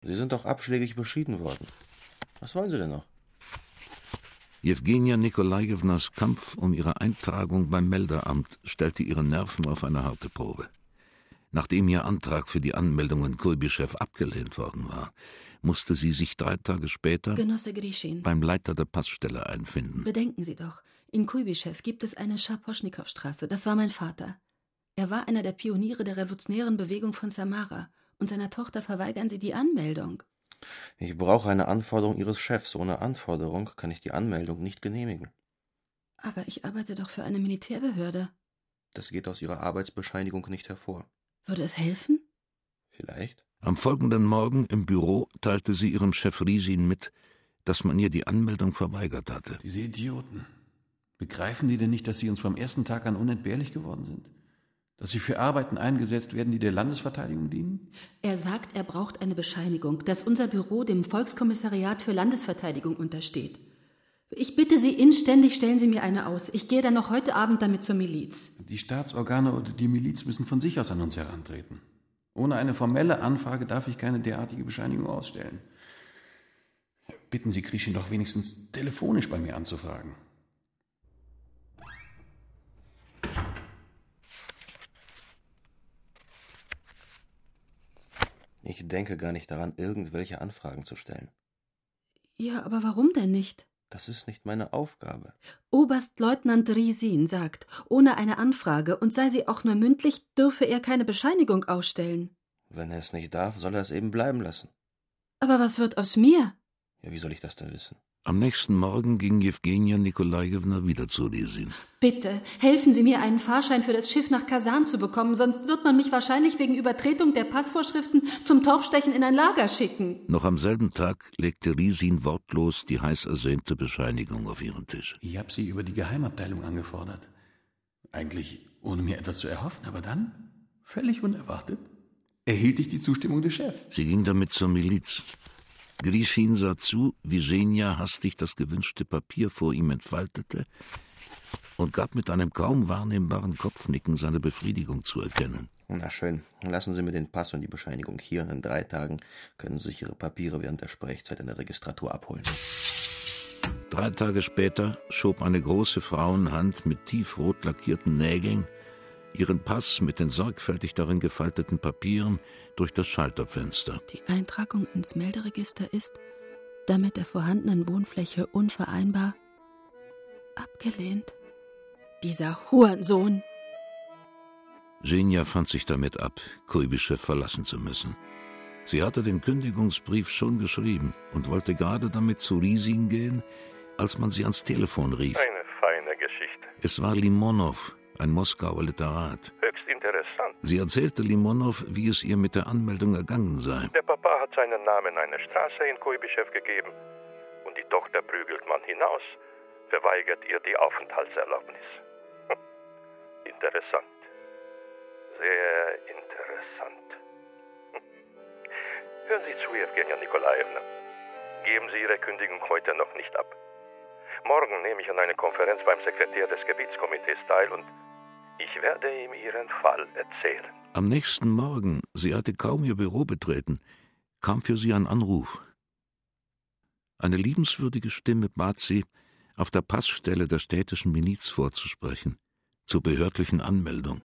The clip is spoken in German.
Sie sind doch abschlägig beschieden worden. Was wollen Sie denn noch? Jewgenia Nikolajewnas Kampf um ihre Eintragung beim Meldeamt stellte ihre Nerven auf eine harte Probe. Nachdem ihr Antrag für die Anmeldung in Kuibyschew abgelehnt worden war, musste sie sich 3 Tage später Genosse Grischin, beim Leiter der Passstelle einfinden. Bedenken Sie doch, in Kuibyschew gibt es eine Schaposchnikow-Straße. Das war mein Vater. Er war einer der Pioniere der revolutionären Bewegung von Samara. Und seiner Tochter verweigern Sie die Anmeldung. Ich brauche eine Anforderung Ihres Chefs. Ohne Anforderung kann ich die Anmeldung nicht genehmigen. Aber ich arbeite doch für eine Militärbehörde. Das geht aus Ihrer Arbeitsbescheinigung nicht hervor. Würde es helfen? Vielleicht. Am folgenden Morgen im Büro teilte sie ihrem Chef Risin mit, dass man ihr die Anmeldung verweigert hatte. Diese Idioten. Begreifen die denn nicht, dass sie uns vom ersten Tag an unentbehrlich geworden sind? Dass sie für Arbeiten eingesetzt werden, die der Landesverteidigung dienen? Er sagt, er braucht eine Bescheinigung, dass unser Büro dem Volkskommissariat für Landesverteidigung untersteht. Ich bitte Sie inständig, stellen Sie mir eine aus. Ich gehe dann noch heute Abend damit zur Miliz. Die Staatsorgane oder die Miliz müssen von sich aus an uns herantreten. Ohne eine formelle Anfrage darf ich keine derartige Bescheinigung ausstellen. Bitten Sie Grischin doch wenigstens telefonisch bei mir anzufragen. Ich denke gar nicht daran, irgendwelche Anfragen zu stellen. Ja, aber warum denn nicht? Das ist nicht meine Aufgabe. Oberstleutnant Risin sagt, ohne eine Anfrage, und sei sie auch nur mündlich, dürfe er keine Bescheinigung ausstellen. Wenn er es nicht darf, soll er es eben bleiben lassen. Aber was wird aus mir? Ja, wie soll ich das denn wissen? Am nächsten Morgen ging Jewgenia Nikolajewna wieder zu Risin. Bitte, helfen Sie mir, einen Fahrschein für das Schiff nach Kasan zu bekommen, sonst wird man mich wahrscheinlich wegen Übertretung der Passvorschriften zum Torfstechen in ein Lager schicken. Noch am selben Tag legte Risin wortlos die heiß ersehnte Bescheinigung auf ihren Tisch. Ich habe sie über die Geheimabteilung angefordert. Eigentlich ohne mir etwas zu erhoffen, aber dann, völlig unerwartet, erhielt ich die Zustimmung des Chefs. Sie ging damit zur Miliz. Grischin sah zu, wie Senja hastig das gewünschte Papier vor ihm entfaltete und gab mit einem kaum wahrnehmbaren Kopfnicken seine Befriedigung zu erkennen. Na schön, lassen Sie mir den Pass und die Bescheinigung hier. In 3 Tagen können Sie sich Ihre Papiere während der Sprechzeit in der Registratur abholen. 3 Tage später schob eine große Frauenhand mit tiefrot lackierten Nägeln ihren Pass mit den sorgfältig darin gefalteten Papieren durch das Schalterfenster. Die Eintragung ins Melderegister ist, damit der vorhandenen Wohnfläche unvereinbar, abgelehnt. Dieser Hurensohn! Senja fand sich damit ab, Kuibyschew verlassen zu müssen. Sie hatte den Kündigungsbrief schon geschrieben und wollte gerade damit zu Risin gehen, als man sie ans Telefon rief. Eine feine Geschichte. Es war Limonow, ein Moskauer Literat. Höchst interessant. Sie erzählte Limonow, wie es ihr mit der Anmeldung ergangen sei. Der Papa hat seinen Namen einer Straße in Kuibyschew gegeben und die Tochter prügelt man hinaus, verweigert ihr die Aufenthaltserlaubnis. Interessant. Sehr interessant. Hören Sie zu, Jewgenia Nikolajewna. Geben Sie Ihre Kündigung heute noch nicht ab. Morgen nehme ich an einer Konferenz beim Sekretär des Gebietskomitees teil und ich werde ihm Ihren Fall erzählen. Am nächsten Morgen, sie hatte kaum ihr Büro betreten, kam für sie ein Anruf. Eine liebenswürdige Stimme bat sie, auf der Passstelle der städtischen Miliz vorzusprechen, zur behördlichen Anmeldung.